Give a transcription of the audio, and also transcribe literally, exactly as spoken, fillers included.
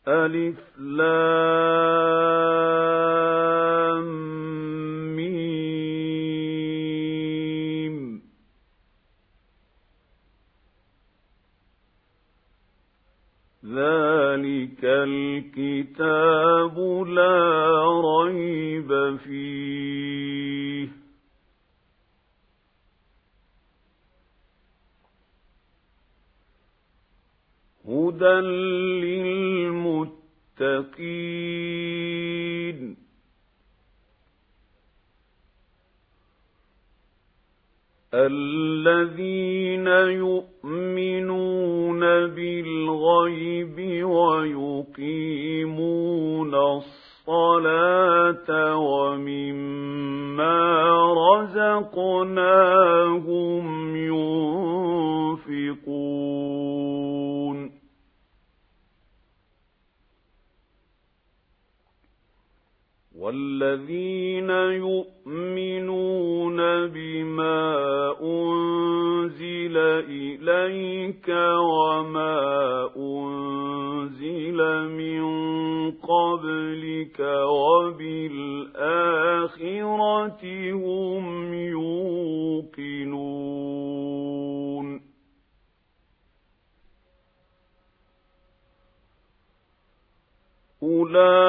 ألف لام ميم ذلك الكتاب لا ريب فيه هدى للمتقين الذين يؤمنون بالغيب ويقيمون الصلاة ومما رزقناهم ينفقون والذين يؤمنون بما أنزل إليك وما أنزل من قبلك وبالآخرة هم يوقنون أولئك